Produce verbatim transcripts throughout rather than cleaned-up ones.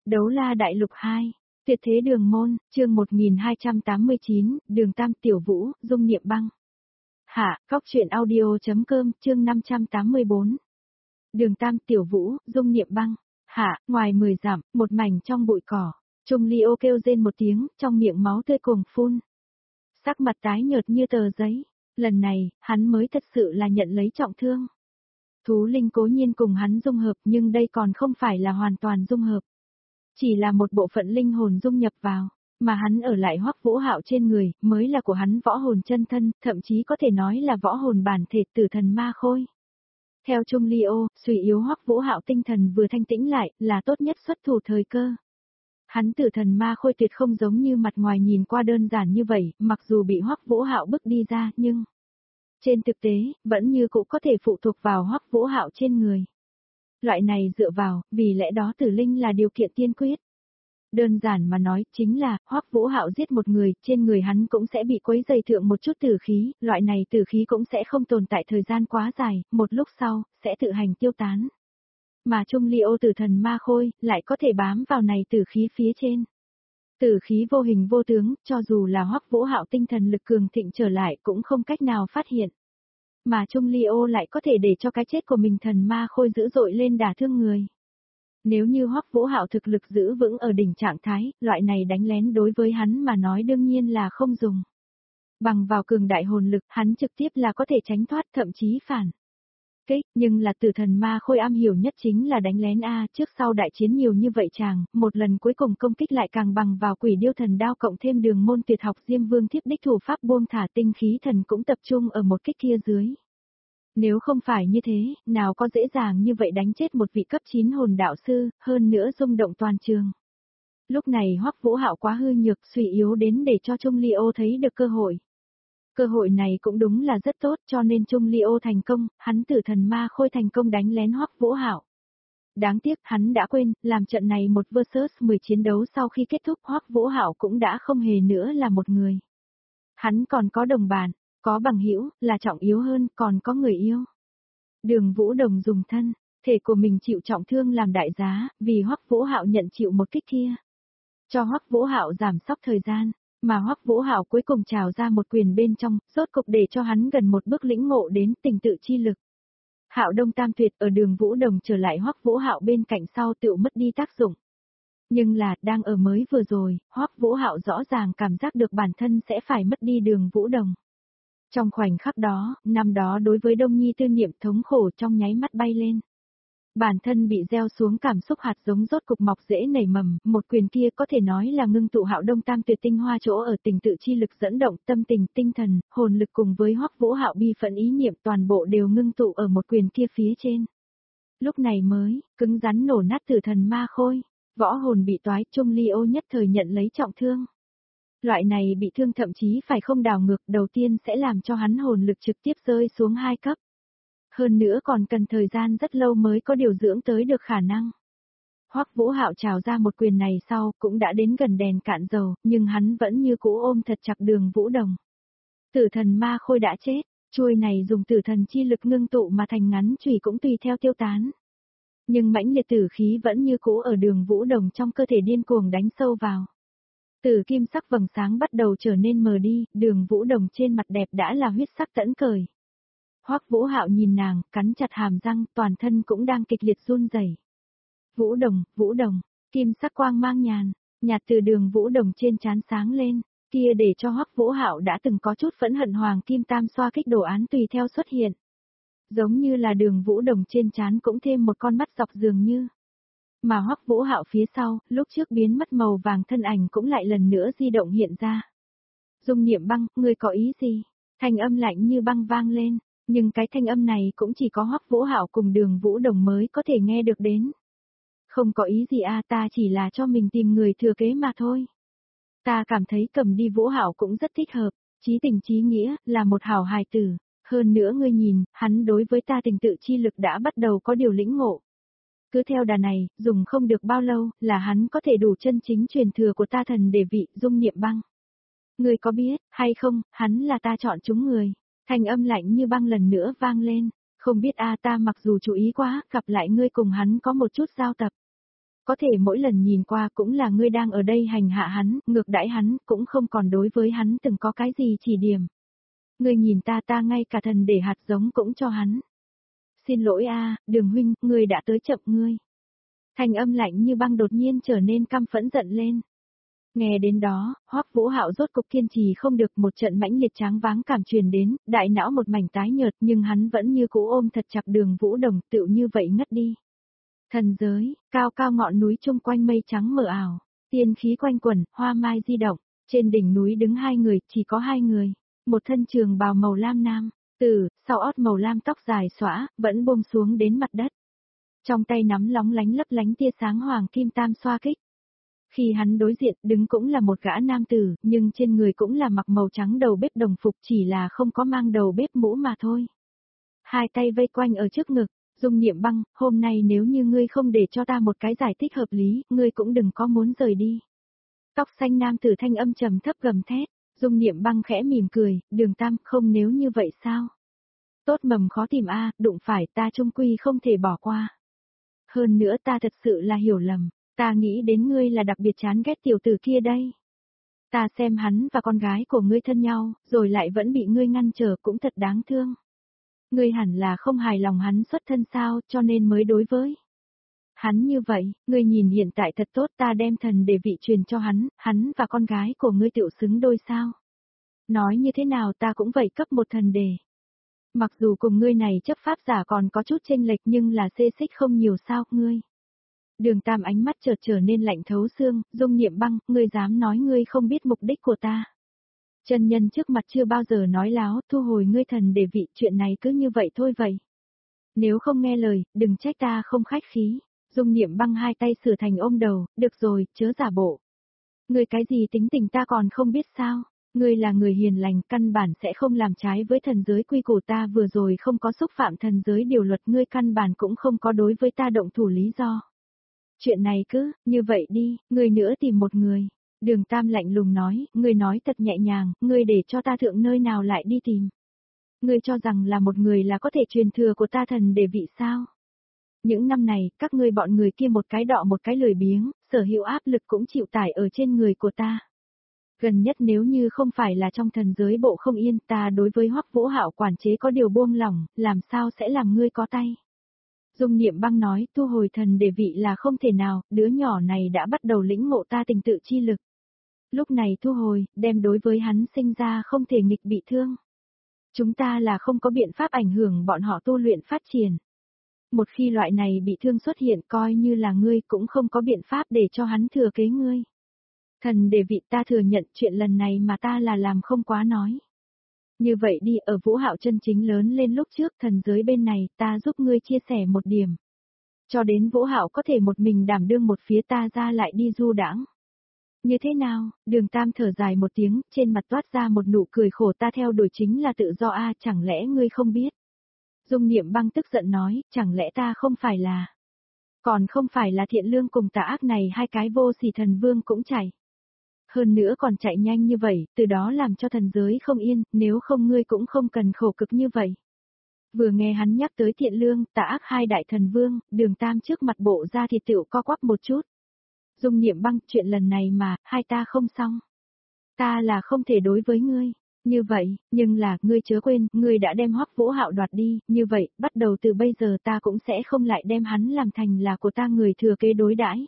Đấu La Đại Lục hai, Tuyệt Thế Đường Môn, chương một nghìn hai trăm tám mươi chín, Đường Tam Tiểu Vũ, Dung Niệm Băng. Hạ, Góc Truyện Audio.com, chương năm trăm tám mươi bốn. Đường Tam Tiểu Vũ, Dung Niệm Băng. Hạ, ngoài mười dặm, một mảnh trong bụi cỏ, Trung Ly ô kêu rên một tiếng, trong miệng máu tươi cuồng phun. Sắc mặt tái nhợt như tờ giấy, lần này, hắn mới thật sự là nhận lấy trọng thương. Thú linh cố nhiên cùng hắn dung hợp nhưng đây còn không phải là hoàn toàn dung hợp. Chỉ là một bộ phận linh hồn dung nhập vào, mà hắn ở lại Hoắc Vũ Hạo trên người, mới là của hắn võ hồn chân thân, thậm chí có thể nói là võ hồn bản thể Tử Thần Ma Khôi. Theo Trung Ly ô, suy yếu Hoắc Vũ Hạo tinh thần vừa thanh tĩnh lại, là tốt nhất xuất thủ thời cơ. Hắn Tử Thần Ma Khôi tuyệt không giống như mặt ngoài nhìn qua đơn giản như vậy, mặc dù bị Hoắc Vũ Hạo bức đi ra, nhưng trên thực tế, vẫn như cũ có thể phụ thuộc vào Hoắc Vũ Hạo trên người. Loại này dựa vào, vì lẽ đó tử linh là điều kiện tiên quyết. Đơn giản mà nói, chính là, Hoắc Vũ Hạo giết một người, trên người hắn cũng sẽ bị quấy dày thượng một chút tử khí, loại này tử khí cũng sẽ không tồn tại thời gian quá dài, một lúc sau, sẽ tự hành tiêu tán. Mà Trung Ly ô Tử Thần Ma Khôi, lại có thể bám vào này tử khí phía trên. Tử khí vô hình vô tướng, cho dù là Hoắc Vũ Hạo tinh thần lực cường thịnh trở lại cũng không cách nào phát hiện. Mà Trung Ly ô lại có thể để cho cái chết của mình thần ma khôi dữ dội lên đả thương người. Nếu như Hoắc Vũ Hạo thực lực giữ vững ở đỉnh trạng thái, loại này đánh lén đối với hắn mà nói đương nhiên là không dùng. Bằng vào cường đại hồn lực, hắn trực tiếp là có thể tránh thoát thậm chí phản kích, nhưng là Tử Thần Ma Khôi am hiểu nhất chính là đánh lén a, trước sau đại chiến nhiều như vậy chàng, một lần cuối cùng công kích lại càng bằng vào Quỷ Điêu Thần Đao cộng thêm Đường Môn tuyệt học Diêm Vương Thiếp đích thủ pháp buông thả tinh khí thần cũng tập trung ở một kích kia dưới. Nếu không phải như thế, nào có dễ dàng như vậy đánh chết một vị cấp chín hồn đạo sư, hơn nữa rung động toàn trường. Lúc này Hoắc Vũ Hạo quá hư nhược, suy yếu đến để cho Trung Ly ô thấy được cơ hội. Cơ hội này cũng đúng là rất tốt, cho nên Trung Ly ô thành công, hắn Tử Thần Ma Khôi thành công đánh lén Hoắc Vũ Hạo. Đáng tiếc hắn đã quên, làm trận này một versus mười chiến đấu sau khi kết thúc Hoắc Vũ Hạo cũng đã không hề nữa là một người. Hắn còn có đồng bạn, có bằng hữu, là trọng yếu hơn, còn có người yêu. Đường Vũ Đồng dùng thân thể của mình chịu trọng thương làm đại giá, vì Hoắc Vũ Hạo nhận chịu một kích kia. Cho Hoắc Vũ Hạo giảm sóc thời gian, mà Hoắc Vũ Hạo cuối cùng trào ra một quyền bên trong, rốt cục để cho hắn gần một bước lĩnh ngộ đến tình tự chi lực. Hạo Đông Tam Tuyệt ở Đường Vũ Đồng trở lại Hoắc Vũ Hạo bên cạnh sau tựu mất đi tác dụng. Nhưng là, đang ở mới vừa rồi, Hoắc Vũ Hạo rõ ràng cảm giác được bản thân sẽ phải mất đi Đường Vũ Đồng. Trong khoảnh khắc đó, năm đó đối với Đông Nhi tư niệm thống khổ trong nháy mắt bay lên. Bản thân bị gieo xuống cảm xúc hạt giống rốt cục mọc rễ nảy mầm, một quyền kia có thể nói là ngưng tụ Hạo Đông Tam Tuyệt tinh hoa chỗ ở tình tự chi lực dẫn động tâm tình, tinh thần, hồn lực cùng với Hoắc Vũ Hạo bi phận ý niệm toàn bộ đều ngưng tụ ở một quyền kia phía trên. Lúc này mới, cứng rắn nổ nát Tử Thần Ma Khôi, võ hồn bị toái, Trung Ly ô nhất thời nhận lấy trọng thương. Loại này bị thương thậm chí phải không đảo ngược, đầu tiên sẽ làm cho hắn hồn lực trực tiếp rơi xuống hai cấp. Hơn nữa còn cần thời gian rất lâu mới có điều dưỡng tới được khả năng. Hoắc Vũ Hạo trào ra một quyền này sau, cũng đã đến gần đèn cạn dầu, nhưng hắn vẫn như cũ ôm thật chặt Đường Vũ Đồng. Tử Thần Ma Khôi đã chết, chuôi này dùng tử thần chi lực ngưng tụ mà thành ngắn chùy cũng tùy theo tiêu tán. Nhưng mãnh liệt tử khí vẫn như cũ ở Đường Vũ Đồng trong cơ thể điên cuồng đánh sâu vào. Từ kim sắc vầng sáng bắt đầu trở nên mờ đi, Đường Vũ Đồng trên mặt đẹp đã là huyết sắc tẫn cởi. Hoắc Vũ Hạo nhìn nàng, cắn chặt hàm răng, toàn thân cũng đang kịch liệt run rẩy. Vũ Đồng, Vũ Đồng, kim sắc quang mang nhàn, nhạt từ Đường Vũ Đồng trên trán sáng lên, kia để cho Hoắc Vũ Hạo đã từng có chút phẫn hận hoàng kim tam xoa kích đồ án tùy theo xuất hiện. Giống như là Đường Vũ Đồng trên trán cũng thêm một con mắt dọc dường như. Mà Hoắc Vũ Hạo phía sau, lúc trước biến mất màu vàng thân ảnh cũng lại lần nữa di động hiện ra. Dung Niệm Băng, ngươi có ý gì? Thanh âm lạnh như băng vang lên, nhưng cái thanh âm này cũng chỉ có Hoắc Vũ Hạo cùng Đường Vũ Đồng mới có thể nghe được đến. Không có ý gì a, ta chỉ là cho mình tìm người thừa kế mà thôi. Ta cảm thấy cầm đi Vũ Hạo cũng rất thích hợp, chí tình chí nghĩa, là một hảo hài tử, hơn nữa ngươi nhìn, hắn đối với ta tình tự chi lực đã bắt đầu có điều lĩnh ngộ. Cứ theo đà này, dùng không được bao lâu, là hắn có thể đủ chân chính truyền thừa của ta thần để vị, Dung Niệm Băng. Ngươi có biết, hay không, hắn là ta chọn chúng người. Thanh âm lạnh như băng lần nữa vang lên, không biết a ta mặc dù chú ý quá, gặp lại ngươi cùng hắn có một chút giao tập. Có thể mỗi lần nhìn qua cũng là ngươi đang ở đây hành hạ hắn, ngược đãi hắn, cũng không còn đối với hắn từng có cái gì chỉ điểm. Ngươi nhìn ta ta ngay cả thần để hạt giống cũng cho hắn. Xin lỗi a, Đường huynh, ngươi đã tới chậm ngươi. Thanh âm lạnh như băng đột nhiên trở nên căm phẫn giận lên. Nghe đến đó, Hoắc Vũ Hạo rốt cục kiên trì không được, một trận mãnh liệt tráng váng cảm truyền đến, đại não một mảnh tái nhợt nhưng hắn vẫn như cũ ôm thật chặt Đường Vũ Đồng, tựu như vậy ngất đi. Thần giới, cao cao ngọn núi chung quanh mây trắng mờ ảo, tiên khí quanh quẩn, hoa mai di động, trên đỉnh núi đứng hai người, chỉ có hai người, một thân trường bào màu lam nam, tử, sau ót màu lam tóc dài xõa, vẫn buông xuống đến mặt đất. Trong tay nắm lóng lánh lấp lánh tia sáng hoàng kim tam xoa kích. Khi hắn đối diện đứng cũng là một gã nam tử, nhưng trên người cũng là mặc màu trắng đầu bếp đồng phục, chỉ là không có mang đầu bếp mũ mà thôi. Hai tay vây quanh ở trước ngực, Dung Niệm Băng, hôm nay nếu như ngươi không để cho ta một cái giải thích hợp lý, ngươi cũng đừng có muốn rời đi. Tóc xanh nam tử thanh âm trầm thấp gầm thét, Dung Niệm Băng khẽ mỉm cười, Đường Tam, không nếu như vậy sao? Tốt mầm khó tìm a, đụng phải ta trung quy không thể bỏ qua. Hơn nữa ta thật sự là hiểu lầm, ta nghĩ đến ngươi là đặc biệt chán ghét tiểu tử kia đây. Ta xem hắn và con gái của ngươi thân nhau, rồi lại vẫn bị ngươi ngăn trở cũng thật đáng thương. Ngươi hẳn là không hài lòng hắn xuất thân sao, cho nên mới đối với hắn như vậy, ngươi nhìn hiện tại thật tốt, ta đem thần để vị truyền cho hắn, hắn và con gái của ngươi tiểu xứng đôi sao. Nói như thế nào ta cũng vậy cấp một thần đề. Mặc dù cùng ngươi này chấp pháp giả còn có chút chênh lệch nhưng là xê xích không nhiều sao, ngươi. Đường Tam ánh mắt chợt trở nên lạnh thấu xương, Dung Niệm Băng, ngươi dám nói ngươi không biết mục đích của ta. Chân nhân trước mặt chưa bao giờ nói láo, thu hồi ngươi thần để vị, chuyện này cứ như vậy thôi vậy. Nếu không nghe lời, đừng trách ta không khách khí. Dung Niệm Băng hai tay sửa thành ôm đầu, được rồi, chớ giả bộ. Ngươi cái gì tính tình ta còn không biết sao, ngươi là người hiền lành, căn bản sẽ không làm trái với thần giới quy củ, ta vừa rồi không có xúc phạm thần giới điều luật, ngươi căn bản cũng không có đối với ta động thủ lý do. Chuyện này cứ, như vậy đi, ngươi nữa tìm một người. Đường Tam lạnh lùng nói, ngươi nói thật nhẹ nhàng, ngươi để cho ta thượng nơi nào lại đi tìm. Ngươi cho rằng là một người là có thể truyền thừa của ta thần để vị sao? Những năm này, các ngươi bọn người kia một cái đọ một cái lười biếng, sở hữu áp lực cũng chịu tải ở trên người của ta. Gần nhất nếu như không phải là trong thần giới bộ không yên, ta đối với Hoắc Vũ Hạo quản chế có điều buông lỏng, làm sao sẽ làm ngươi có tay. Dung Niệm Băng nói, thu hồi thần để vị là không thể nào, đứa nhỏ này đã bắt đầu lĩnh ngộ ta tình tự chi lực. Lúc này thu hồi, đem đối với hắn sinh ra không thể nghịch bị thương. Chúng ta là không có biện pháp ảnh hưởng bọn họ tu luyện phát triển. Một khi loại này bị thương xuất hiện, coi như là ngươi cũng không có biện pháp để cho hắn thừa kế ngươi. Thần để vị, ta thừa nhận chuyện lần này mà ta là làm không quá nói. Như vậy đi, ở Vũ Hạo chân chính lớn lên lúc trước, thần giới bên này, ta giúp ngươi chia sẻ một điểm. Cho đến Vũ Hạo có thể một mình đảm đương một phía, ta ra lại đi du đãng. Như thế nào? Đường Tam thở dài một tiếng, trên mặt toát ra một nụ cười khổ, ta theo đuổi chính là tự do a, chẳng lẽ ngươi không biết? Dung Niệm Băng tức giận nói, chẳng lẽ ta không phải là... Còn không phải là thiện lương cùng tà ác này hai cái vô sỉ thần vương cũng chạy. Hơn nữa còn chạy nhanh như vậy, từ đó làm cho thần giới không yên, nếu không ngươi cũng không cần khổ cực như vậy. Vừa nghe hắn nhắc tới thiện lương, tà ác hai đại thần vương, Đường Tam trước mặt bộ ra thì tựu co quắp một chút. Dung Niệm Băng, chuyện lần này mà, hai ta không xong. Ta là không thể đối với ngươi. Như vậy, nhưng là, ngươi chớ quên, ngươi đã đem Hoắc Vũ Hạo đoạt đi, như vậy, bắt đầu từ bây giờ ta cũng sẽ không lại đem hắn làm thành là của ta người thừa kế đối đãi.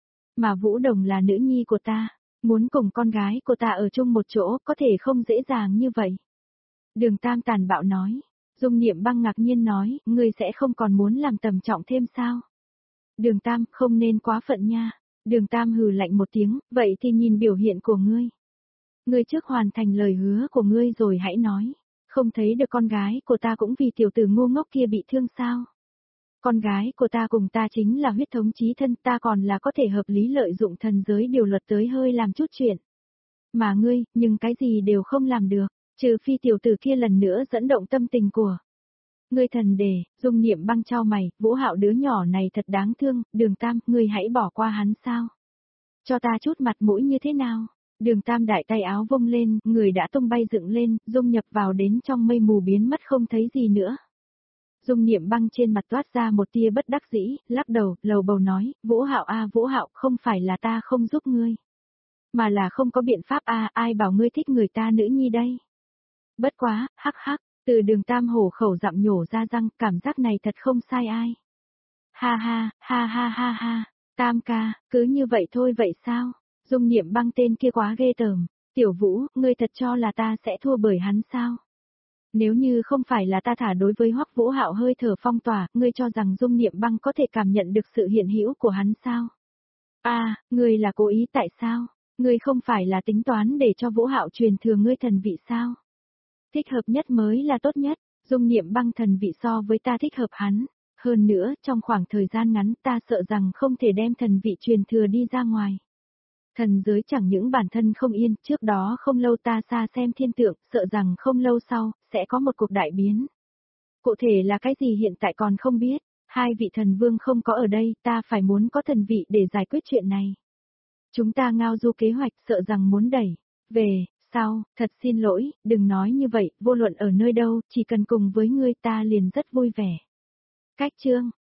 Mà Vũ Đồng là nữ nhi của ta, muốn cùng con gái của ta ở chung một chỗ, có thể không dễ dàng như vậy. Đường Tam tàn bạo nói, Dung Niệm Băng ngạc nhiên nói, ngươi sẽ không còn muốn làm tầm trọng thêm sao? Đường Tam, không nên quá phận nha. Đường Tam hừ lạnh một tiếng, vậy thì nhìn biểu hiện của ngươi. Ngươi trước hoàn thành lời hứa của ngươi rồi hãy nói, không thấy được con gái của ta cũng vì tiểu tử ngu ngốc kia bị thương sao? Con gái của ta cùng ta chính là huyết thống chí thân, ta còn là có thể hợp lý lợi dụng thần giới điều luật tới hơi làm chút chuyện. Mà ngươi, nhưng cái gì đều không làm được, trừ phi tiểu tử kia lần nữa dẫn động tâm tình của ngươi. Thần đề, Dung Niệm Băng trao mày, Vũ Hạo đứa nhỏ này thật đáng thương, Đường Tam, ngươi hãy bỏ qua hắn sao? Cho ta chút mặt mũi như thế nào? Đường Tam đại tay áo vung lên, người đã tung bay dựng lên, dung nhập vào đến trong mây mù biến mất không thấy gì nữa. Dung Niệm Băng trên mặt toát ra một tia bất đắc dĩ, lắc đầu, lầu bầu nói, Vũ Hạo a Vũ Hạo, không phải là ta không giúp ngươi. Mà là không có biện pháp a, ai bảo ngươi thích người ta nữ nhi đây. Bất quá, hắc hắc, từ Đường Tam hổ khẩu dặm nhổ ra răng, cảm giác này thật không sai ai. Ha ha, ha ha ha ha, Tam ca, cứ như vậy thôi vậy sao? Dung Niệm Băng tên kia quá ghê tởm, Tiểu Vũ, ngươi thật cho là ta sẽ thua bởi hắn sao? Nếu như không phải là ta thả đối với Hoắc Vũ Hạo hơi thở phong tỏa, ngươi cho rằng Dung Niệm Băng có thể cảm nhận được sự hiện hữu của hắn sao? A, à, ngươi là cố ý tại sao? Ngươi không phải là tính toán để cho Vũ Hạo truyền thừa ngươi thần vị sao? Thích hợp nhất mới là tốt nhất, Dung Niệm Băng thần vị so với ta thích hợp hắn. Hơn nữa, trong khoảng thời gian ngắn ta sợ rằng không thể đem thần vị truyền thừa đi ra ngoài. Thần giới chẳng những bản thân không yên, trước đó không lâu ta xa xem thiên tượng, sợ rằng không lâu sau, sẽ có một cuộc đại biến. Cụ thể là cái gì hiện tại còn không biết, hai vị thần vương không có ở đây, ta phải muốn có thần vị để giải quyết chuyện này. Chúng ta ngao du kế hoạch sợ rằng muốn đẩy, về, sau, thật xin lỗi, đừng nói như vậy, vô luận ở nơi đâu, chỉ cần cùng với ngươi ta liền rất vui vẻ. Cách chương